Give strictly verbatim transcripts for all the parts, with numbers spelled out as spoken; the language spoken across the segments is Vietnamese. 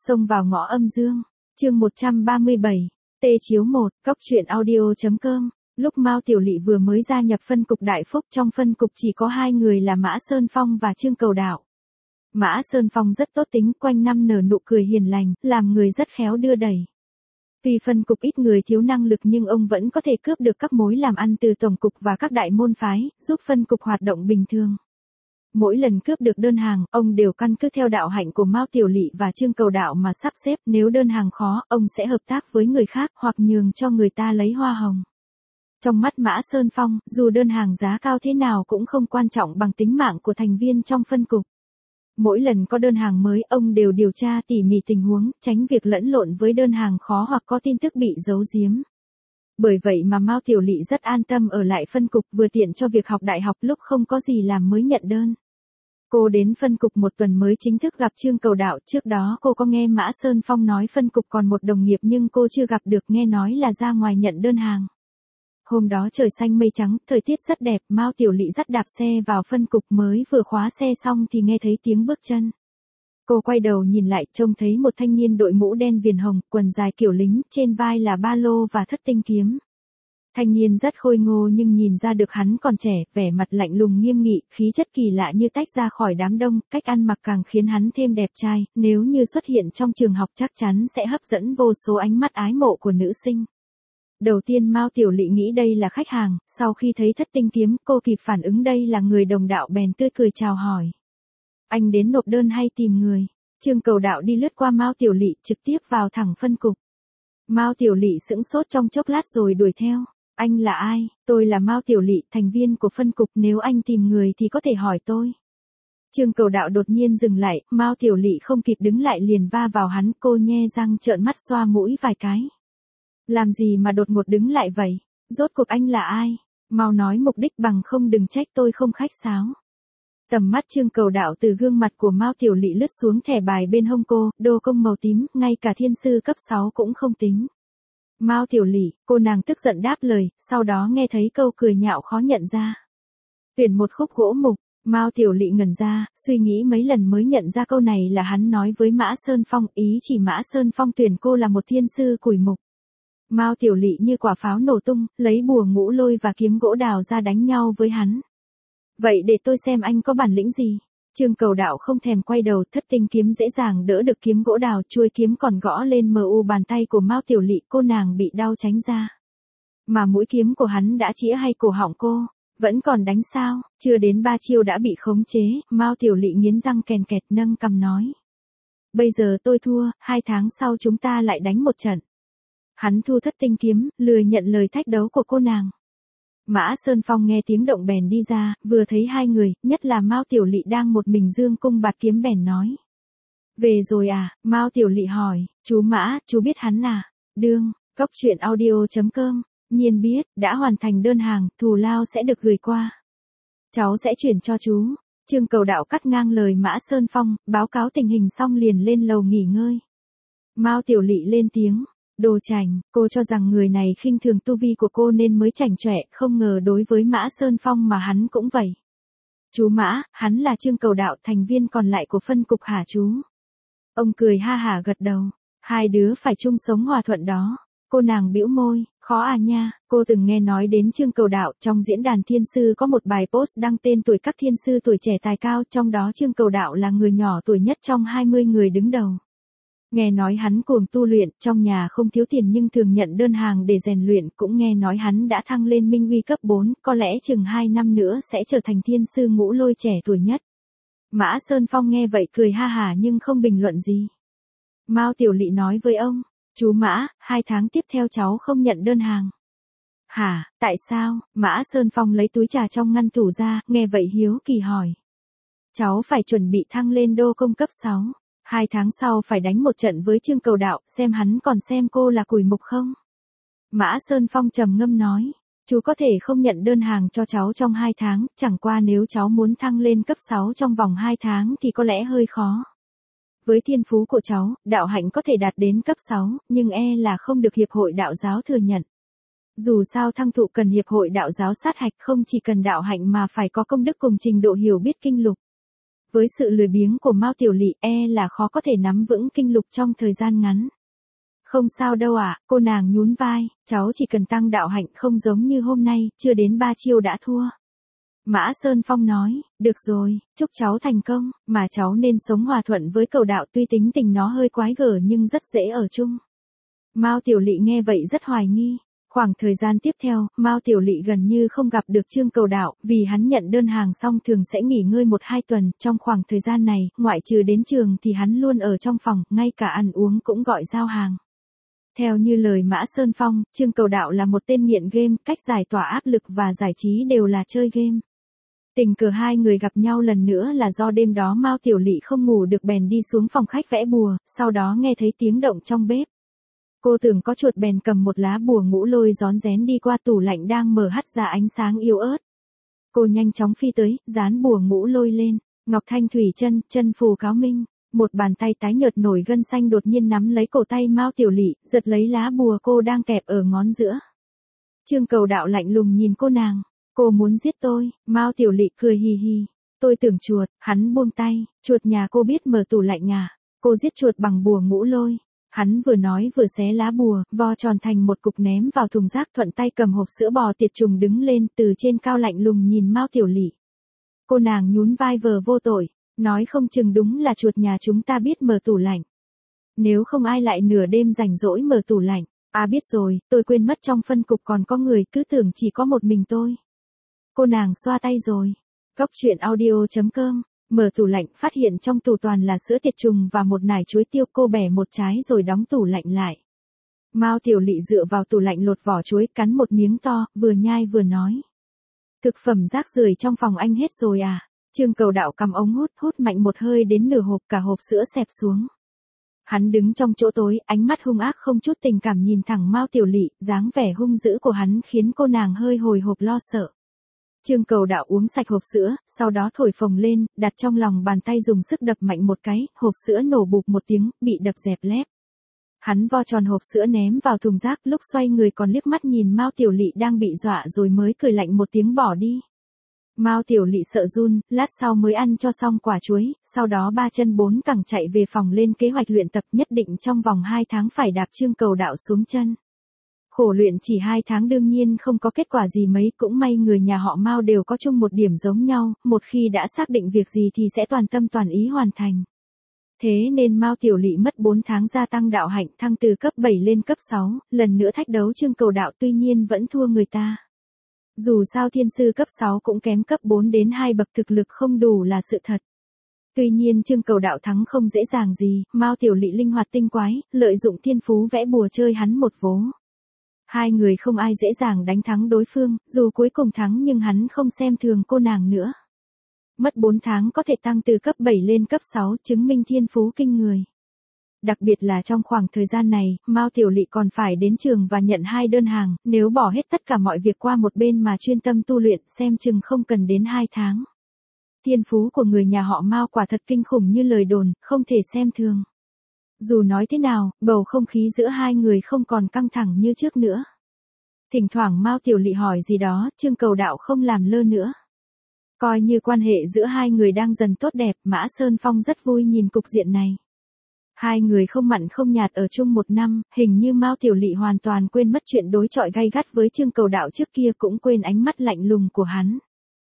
Xông vào ngõ âm dương, chương một trăm ba mươi bảy, tê chiếu một, cóc truyện audio.com. Lúc Mao Tiểu Lị vừa mới gia nhập phân cục Đại Phúc, trong phân cục chỉ có hai người là Mã Sơn Phong và Trương Cầu Đạo. Mã Sơn Phong rất tốt tính, quanh năm nở nụ cười hiền lành, làm người rất khéo đưa đẩy. Tuy phân cục ít người thiếu năng lực nhưng ông vẫn có thể cướp được các mối làm ăn từ tổng cục và các đại môn phái, giúp phân cục hoạt động bình thường. Mỗi lần cướp được đơn hàng, ông đều căn cứ theo đạo hạnh của Mao Tiểu Lị và Trương Cầu Đạo mà sắp xếp, nếu đơn hàng khó, ông sẽ hợp tác với người khác hoặc nhường cho người ta lấy hoa hồng. Trong mắt Mã Sơn Phong, dù đơn hàng giá cao thế nào cũng không quan trọng bằng tính mạng của thành viên trong phân cục. Mỗi lần có đơn hàng mới, ông đều điều tra tỉ mỉ tình huống, tránh việc lẫn lộn với đơn hàng khó hoặc có tin tức bị giấu giếm. Bởi vậy mà Mao Tiểu Lị rất an tâm ở lại phân cục, vừa tiện cho việc học đại học lúc không có gì làm mới nhận đơn. Cô đến phân cục một tuần mới chính thức gặp Trương Cầu Đạo, trước đó cô có nghe Mã Sơn Phong nói phân cục còn một đồng nghiệp nhưng cô chưa gặp được, nghe nói là ra ngoài nhận đơn hàng. Hôm đó trời xanh mây trắng, thời tiết rất đẹp, Mao Tiểu Lị dắt đạp xe vào phân cục, mới vừa khóa xe xong thì nghe thấy tiếng bước chân. Cô quay đầu nhìn lại, trông thấy một thanh niên đội mũ đen viền hồng, quần dài kiểu lính, trên vai là ba lô và thất tinh kiếm. Thanh niên rất khôi ngô nhưng nhìn ra được hắn còn trẻ, vẻ mặt lạnh lùng nghiêm nghị, khí chất kỳ lạ như tách ra khỏi đám đông, cách ăn mặc càng khiến hắn thêm đẹp trai, nếu như xuất hiện trong trường học chắc chắn sẽ hấp dẫn vô số ánh mắt ái mộ của nữ sinh. Đầu tiên Mao Tiểu Lị nghĩ đây là khách hàng, sau khi thấy thất tinh kiếm, cô kịp phản ứng đây là người đồng đạo bèn tươi cười chào hỏi. Anh đến nộp đơn hay tìm người? Trương Cầu Đạo đi lướt qua Mao Tiểu Lị, trực tiếp vào thẳng phân cục. Mao Tiểu Lị sững sốt trong chốc lát rồi đuổi theo. Anh là ai? Tôi là Mao Tiểu Lị, thành viên của phân cục, nếu anh tìm người thì có thể hỏi tôi. Trương Cầu Đạo đột nhiên dừng lại, Mao Tiểu Lị không kịp đứng lại liền va vào hắn, cô nhe răng trợn mắt xoa mũi vài cái. Làm gì mà đột ngột đứng lại vậy? Rốt cuộc anh là ai? Mau nói mục đích bằng không đừng trách tôi không khách sáo. Tầm mắt Trương Cầu Đạo từ gương mặt của Mao Tiểu Lị lướt xuống thẻ bài bên hông cô, đô công màu tím, ngay cả thiên sư cấp sáu cũng không tính. Mao Tiểu Lị, cô nàng tức giận đáp lời, sau đó nghe thấy câu cười nhạo khó nhận ra. Tuyển một khúc gỗ mục, Mao Tiểu Lị ngẩn ra, suy nghĩ mấy lần mới nhận ra câu này là hắn nói với Mã Sơn Phong, ý chỉ Mã Sơn Phong tuyển cô là một thiên sư củi mục. Mao Tiểu Lị như quả pháo nổ tung, lấy bùa ngũ lôi và kiếm gỗ đào ra đánh nhau với hắn. Vậy để tôi xem anh có bản lĩnh gì. Trương Cầu Đạo không thèm quay đầu, thất tinh kiếm dễ dàng đỡ được kiếm gỗ đào, chuôi kiếm còn gõ lên mờ u bàn tay của Mao Tiểu Lị, cô nàng bị đau tránh ra. Mà mũi kiếm của hắn đã chĩa hay cổ họng cô, vẫn còn đánh sao? Chưa đến ba chiêu đã bị khống chế, Mao Tiểu Lị nghiến răng kèn kẹt nâng cằm nói. Bây giờ tôi thua, hai tháng sau chúng ta lại đánh một trận. Hắn thu thất tinh kiếm, lười nhận lời thách đấu của cô nàng. Mã Sơn Phong nghe tiếng động bèn đi ra, vừa thấy hai người, nhất là Mao Tiểu Lị đang một mình dương cung bạt kiếm bèn nói. Về rồi à? Mao Tiểu Lị hỏi, chú Mã, chú biết hắn à? Đương, cóc truyện audio.com, nhiên biết, đã hoàn thành đơn hàng, thù lao sẽ được gửi qua. Cháu sẽ chuyển cho chú. Trương Cầu Đạo cắt ngang lời Mã Sơn Phong, báo cáo tình hình xong liền lên lầu nghỉ ngơi. Mao Tiểu Lị lên tiếng. Đồ chảnh, cô cho rằng người này khinh thường tu vi của cô nên mới chảnh chọe, không ngờ đối với Mã Sơn Phong mà hắn cũng vậy. Chú Mã, hắn là Trương Cầu Đạo, thành viên còn lại của phân cục hả chú? Ông cười ha hả gật đầu, hai đứa phải chung sống hòa thuận đó. Cô nàng bĩu môi, khó à nha, cô từng nghe nói đến Trương Cầu Đạo, trong diễn đàn thiên sư có một bài post đăng tên tuổi các thiên sư tuổi trẻ tài cao, trong đó Trương Cầu Đạo là người nhỏ tuổi nhất trong hai mươi người đứng đầu. Nghe nói hắn cuồng tu luyện, trong nhà không thiếu tiền nhưng thường nhận đơn hàng để rèn luyện, cũng nghe nói hắn đã thăng lên minh uy cấp bốn, có lẽ chừng hai năm nữa sẽ trở thành thiên sư ngũ lôi trẻ tuổi nhất. Mã Sơn Phong nghe vậy cười ha hả nhưng không bình luận gì. Mao Tiểu Lị nói với ông, chú Mã, hai tháng tiếp theo cháu không nhận đơn hàng. Hả, tại sao? Mã Sơn Phong lấy túi trà trong ngăn tủ ra, nghe vậy hiếu kỳ hỏi. Cháu phải chuẩn bị thăng lên đô công cấp sáu. Hai tháng sau phải đánh một trận với Trương Cầu Đạo, xem hắn còn xem cô là củi mục không? Mã Sơn Phong trầm ngâm nói, chú có thể không nhận đơn hàng cho cháu trong hai tháng, chẳng qua nếu cháu muốn thăng lên cấp sáu trong vòng hai tháng thì có lẽ hơi khó. Với thiên phú của cháu, đạo hạnh có thể đạt đến cấp sáu, nhưng e là không được Hiệp hội Đạo giáo thừa nhận. Dù sao thăng thụ cần Hiệp hội Đạo giáo sát hạch, không chỉ cần đạo hạnh mà phải có công đức cùng trình độ hiểu biết kinh lục. Với sự lười biếng của Mao Tiểu Lị e là khó có thể nắm vững kinh lục trong thời gian ngắn. Không sao đâu ạ, à, cô nàng nhún vai, cháu chỉ cần tăng đạo hạnh không giống như hôm nay, chưa đến ba chiêu đã thua. Mã Sơn Phong nói, được rồi, chúc cháu thành công, mà cháu nên sống hòa thuận với cầu đạo tuy tính tình nó hơi quái gở nhưng rất dễ ở chung. Mao Tiểu Lị nghe vậy rất hoài nghi. Khoảng thời gian tiếp theo, Mao Tiểu Lị gần như không gặp được Trương Cầu Đạo, vì hắn nhận đơn hàng xong thường sẽ nghỉ ngơi một hai tuần, trong khoảng thời gian này, ngoại trừ đến trường thì hắn luôn ở trong phòng, ngay cả ăn uống cũng gọi giao hàng. Theo như lời Mã Sơn Phong, Trương Cầu Đạo là một tên nghiện game, cách giải tỏa áp lực và giải trí đều là chơi game. Tình cờ hai người gặp nhau lần nữa là do đêm đó Mao Tiểu Lị không ngủ được bèn đi xuống phòng khách vẽ bùa, sau đó nghe thấy tiếng động trong bếp. Cô tưởng có chuột bèn cầm một lá bùa ngũ lôi rón rén đi qua tủ lạnh đang mở hắt ra ánh sáng yếu ớt. Cô nhanh chóng phi tới, dán bùa ngũ lôi lên, Ngọc Thanh Thủy chân, chân phù cáo minh. Một bàn tay tái nhợt nổi gân xanh đột nhiên nắm lấy cổ tay Mao Tiểu Lị, giật lấy lá bùa cô đang kẹp ở ngón giữa. Trương Cầu Đạo lạnh lùng nhìn cô nàng, cô muốn giết tôi, Mao Tiểu Lị cười hì hì. Tôi tưởng chuột, hắn buông tay, chuột nhà cô biết mở tủ lạnh à, cô giết chuột bằng bùa ngũ lôi. Hắn vừa nói vừa xé lá bùa, vo tròn thành một cục ném vào thùng rác, thuận tay cầm hộp sữa bò tiệt trùng đứng lên, từ trên cao lạnh lùng nhìn Mao Tiểu Lị. Cô nàng nhún vai vờ vô tội, nói không chừng đúng là chuột nhà chúng ta biết mở tủ lạnh. Nếu không ai lại nửa đêm rảnh rỗi mở tủ lạnh. À biết rồi, tôi quên mất trong phân cục còn có người, cứ tưởng chỉ có một mình tôi. Cô nàng xoa tay rồi. Góc truyện audio chấm com. Mở tủ lạnh, phát hiện trong tủ toàn là sữa tiệt trùng và một nải chuối tiêu, cô bẻ một trái rồi đóng tủ lạnh lại. Mao Tiểu Lị dựa vào tủ lạnh lột vỏ chuối, cắn một miếng to, vừa nhai vừa nói. Thực phẩm rác rưởi trong phòng anh hết rồi à? Trương Cầu Đạo cầm ống hút, hút mạnh một hơi đến nửa hộp, cả hộp sữa xẹp xuống. Hắn đứng trong chỗ tối, ánh mắt hung ác không chút tình cảm nhìn thẳng Mao Tiểu Lị, dáng vẻ hung dữ của hắn khiến cô nàng hơi hồi hộp lo sợ. Trương Cầu Đạo uống sạch hộp sữa, sau đó thổi phồng lên, đặt trong lòng bàn tay dùng sức đập mạnh một cái, hộp sữa nổ bụp một tiếng, bị đập dẹp lép. Hắn vo tròn hộp sữa ném vào thùng rác, lúc xoay người còn liếc mắt nhìn Mao Tiểu Lị đang bị dọa rồi mới cười lạnh một tiếng bỏ đi. Mao Tiểu Lị sợ run, lát sau mới ăn cho xong quả chuối, sau đó ba chân bốn cẳng chạy về phòng lên kế hoạch luyện tập, nhất định trong vòng hai tháng phải đạp Trương Cầu Đạo xuống chân. Khổ luyện chỉ hai tháng đương nhiên không có kết quả gì mấy, cũng may người nhà họ Mao đều có chung một điểm giống nhau, một khi đã xác định việc gì thì sẽ toàn tâm toàn ý hoàn thành. Thế nên Mao Tiểu Lị mất bốn tháng gia tăng đạo hạnh, thăng từ cấp bảy lên cấp sáu, lần nữa thách đấu Trương Cầu Đạo, tuy nhiên vẫn thua người ta. Dù sao thiên sư cấp sáu cũng kém cấp bốn đến hai bậc, thực lực không đủ là sự thật. Tuy nhiên Trương Cầu Đạo thắng không dễ dàng gì, Mao Tiểu Lị linh hoạt tinh quái, lợi dụng thiên phú vẽ bùa chơi hắn một vố. Hai người không ai dễ dàng đánh thắng đối phương, dù cuối cùng thắng nhưng hắn không xem thường cô nàng nữa. Mất bốn tháng có thể tăng từ cấp bảy lên cấp sáu, chứng minh thiên phú kinh người. Đặc biệt là trong khoảng thời gian này, Mao Tiểu Lị còn phải đến trường và nhận hai đơn hàng, nếu bỏ hết tất cả mọi việc qua một bên mà chuyên tâm tu luyện, xem chừng không cần đến hai tháng. Thiên phú của người nhà họ Mao quả thật kinh khủng như lời đồn, không thể xem thường. Dù nói thế nào, bầu không khí giữa hai người không còn căng thẳng như trước nữa. Thỉnh thoảng Mao Tiểu Lị hỏi gì đó, Trương Cầu Đạo không làm lơ nữa. Coi như quan hệ giữa hai người đang dần tốt đẹp, Mã Sơn Phong rất vui nhìn cục diện này. Hai người không mặn không nhạt ở chung một năm, hình như Mao Tiểu Lị hoàn toàn quên mất chuyện đối chọi gay gắt với Trương Cầu Đạo trước kia, cũng quên ánh mắt lạnh lùng của hắn.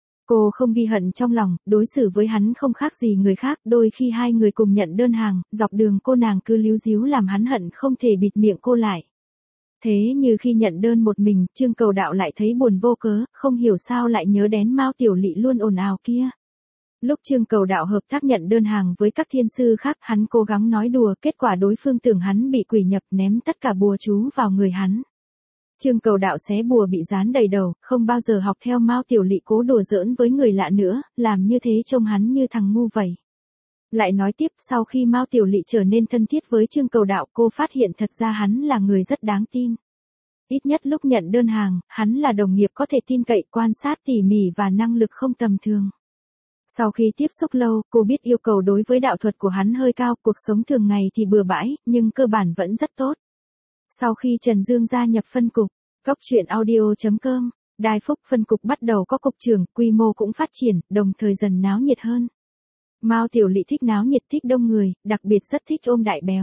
Cô không ghi hận trong lòng, đối xử với hắn không khác gì người khác, đôi khi hai người cùng nhận đơn hàng, dọc đường cô nàng cứ líu díu làm hắn hận không thể bịt miệng cô lại. Thế như khi nhận đơn một mình, Trương Cầu Đạo lại thấy buồn vô cớ, không hiểu sao lại nhớ đến Mao Tiểu Lị luôn ồn ào kia. Lúc Trương Cầu Đạo hợp tác nhận đơn hàng với các thiên sư khác, hắn cố gắng nói đùa, kết quả đối phương tưởng hắn bị quỷ nhập, ném tất cả bùa chú vào người hắn. Trương Cầu Đạo xé bùa bị dán đầy đầu, không bao giờ học theo Mao Tiểu Lị cố đùa giỡn với người lạ nữa, làm như thế trông hắn như thằng ngu vậy. Lại nói tiếp, sau khi Mao Tiểu Lị trở nên thân thiết với Trương Cầu Đạo, cô phát hiện thật ra hắn là người rất đáng tin. Ít nhất lúc nhận đơn hàng, hắn là đồng nghiệp có thể tin cậy, quan sát tỉ mỉ và năng lực không tầm thường. Sau khi tiếp xúc lâu, cô biết yêu cầu đối với đạo thuật của hắn hơi cao, cuộc sống thường ngày thì bừa bãi, nhưng cơ bản vẫn rất tốt. Sau khi Trần Dương gia nhập phân cục, góc truyện audio chấm com, Đài Phúc phân cục bắt đầu có cục trưởng, quy mô cũng phát triển, đồng thời dần náo nhiệt hơn. Mao Tiểu Lị thích náo nhiệt, thích đông người, đặc biệt rất thích ôm đại béo.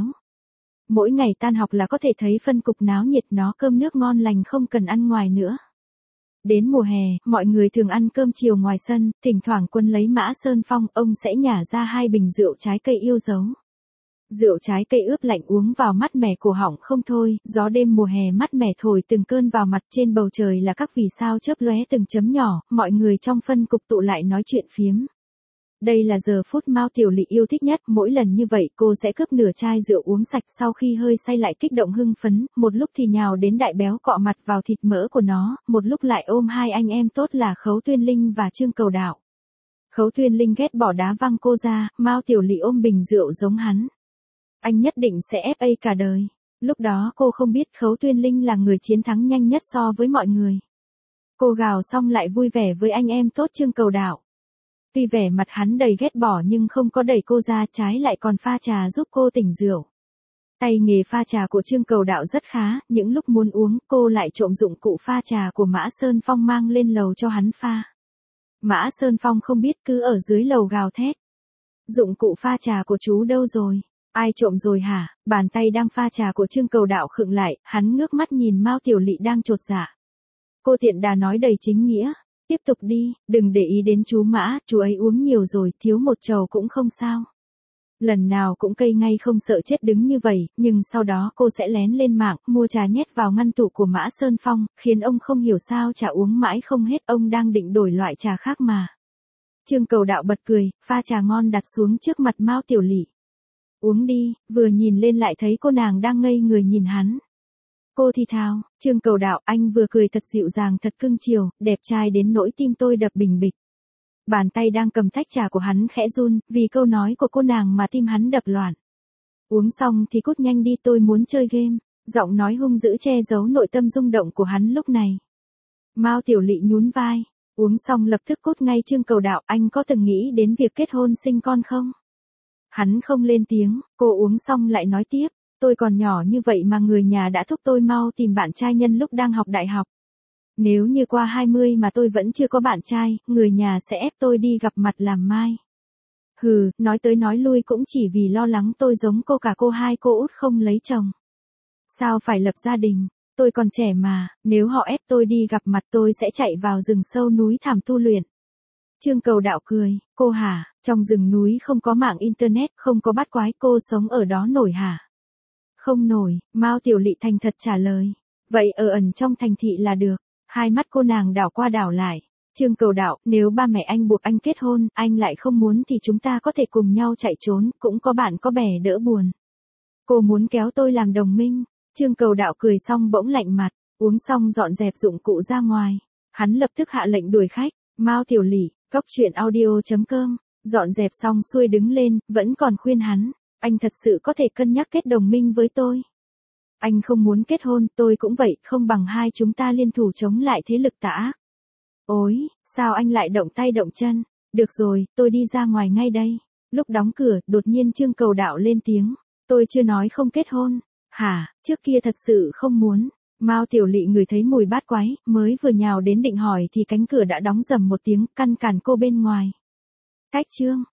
Mỗi ngày tan học là có thể thấy phân cục náo nhiệt, nó cơm nước ngon lành không cần ăn ngoài nữa. Đến mùa hè, mọi người thường ăn cơm chiều ngoài sân, thỉnh thoảng Quân lấy Mã Sơn Phong, ông sẽ nhả ra hai bình rượu trái cây yêu dấu. Rượu trái cây ướp lạnh uống vào mát mẻ cổ họng không thôi, gió đêm mùa hè mát mẻ thổi từng cơn vào mặt, trên bầu trời là các vì sao chớp lóe từng chấm nhỏ, mọi người trong phân cục tụ lại nói chuyện phiếm. Đây là giờ phút Mao Tiểu Lị yêu thích nhất, mỗi lần như vậy cô sẽ cướp nửa chai rượu uống sạch, sau khi hơi say lại kích động hưng phấn, một lúc thì nhào đến đại béo cọ mặt vào thịt mỡ của nó, một lúc lại ôm hai anh em tốt là Khấu Tuyên Linh và Trương Cầu Đạo. Khấu Tuyên Linh ghét bỏ đá văng cô ra, Mao Tiểu Lị ôm bình rượu giống hắn. Anh nhất định sẽ ép A cả đời. Lúc đó cô không biết Khấu Tuyên Linh là người chiến thắng nhanh nhất so với mọi người. Cô gào xong lại vui vẻ với anh em tốt Trương Cầu Đạo. Tuy vẻ mặt hắn đầy ghét bỏ nhưng không có đẩy cô ra, trái lại còn pha trà giúp cô tỉnh rượu. Tay nghề pha trà của Trương Cầu Đạo rất khá, những lúc muốn uống cô lại trộm dụng cụ pha trà của Mã Sơn Phong mang lên lầu cho hắn pha. Mã Sơn Phong không biết cứ ở dưới lầu gào thét. Dụng cụ pha trà của chú đâu rồi? Ai trộm rồi hả? Bàn tay đang pha trà của Trương Cầu Đạo khựng lại, hắn ngước mắt nhìn Mao Tiểu Lị đang chột dạ. Cô tiện đà nói đầy chính nghĩa. Tiếp tục đi, đừng để ý đến chú Mã, chú ấy uống nhiều rồi, thiếu một chầu cũng không sao. Lần nào cũng cây ngay không sợ chết đứng như vậy, nhưng sau đó cô sẽ lén lên mạng, mua trà nhét vào ngăn tủ của Mã Sơn Phong, khiến ông không hiểu sao trà uống mãi không hết, ông đang định đổi loại trà khác mà. Trương Cầu Đạo bật cười, pha trà ngon đặt xuống trước mặt Mao Tiểu Lị. Uống đi, vừa nhìn lên lại thấy cô nàng đang ngây người nhìn hắn. Cô thì thào, Trương Cầu Đạo, anh vừa cười thật dịu dàng thật cưng chiều, đẹp trai đến nỗi tim tôi đập bình bịch. Bàn tay đang cầm tách trà của hắn khẽ run, vì câu nói của cô nàng mà tim hắn đập loạn. Uống xong thì cút nhanh đi, tôi muốn chơi game. Giọng nói hung dữ che giấu nội tâm rung động của hắn lúc này. Mao Tiểu Lị nhún vai, uống xong lập tức cút ngay. Trương Cầu Đạo, anh có từng nghĩ đến việc kết hôn sinh con không? Hắn không lên tiếng, cô uống xong lại nói tiếp. Tôi còn nhỏ như vậy mà người nhà đã thúc tôi mau tìm bạn trai nhân lúc đang học đại học. Nếu như qua hai mươi mà tôi vẫn chưa có bạn trai, người nhà sẽ ép tôi đi gặp mặt làm mai. Hừ, nói tới nói lui cũng chỉ vì lo lắng tôi giống cô cả, cô hai cô út không lấy chồng. Sao phải lập gia đình, tôi còn trẻ mà, nếu họ ép tôi đi gặp mặt tôi sẽ chạy vào rừng sâu núi thẳm tu luyện. Trương Cầu Đạo cười, cô hả, trong rừng núi không có mạng internet, không có bát quái, cô sống ở đó nổi hả? Không nổi, Mao Tiểu Lị thành thật trả lời. Vậy ở ẩn trong thành thị là được. Hai mắt cô nàng đảo qua đảo lại. Trương Cầu Đạo, nếu ba mẹ anh buộc anh kết hôn, anh lại không muốn thì chúng ta có thể cùng nhau chạy trốn, cũng có bạn có bè đỡ buồn. Cô muốn kéo tôi làm đồng minh. Trương Cầu Đạo cười xong bỗng lạnh mặt, uống xong dọn dẹp dụng cụ ra ngoài. Hắn lập tức hạ lệnh đuổi khách. Mao Tiểu Lị, cốc truyện audio chấm com, dọn dẹp xong xuôi đứng lên, vẫn còn khuyên hắn. Anh thật sự có thể cân nhắc kết đồng minh với tôi. Anh không muốn kết hôn, tôi cũng vậy, không bằng hai chúng ta liên thủ chống lại thế lực tà ác. Ôi, sao anh lại động tay động chân? Được rồi, tôi đi ra ngoài ngay đây. Lúc đóng cửa, đột nhiên Trương Cầu Đạo lên tiếng. Tôi chưa nói không kết hôn. Hả, trước kia thật sự không muốn. Mao Tiểu Lị ngửi thấy mùi bát quái, mới vừa nhào đến định hỏi thì cánh cửa đã đóng rầm một tiếng, căn cản cô bên ngoài. Cách chương.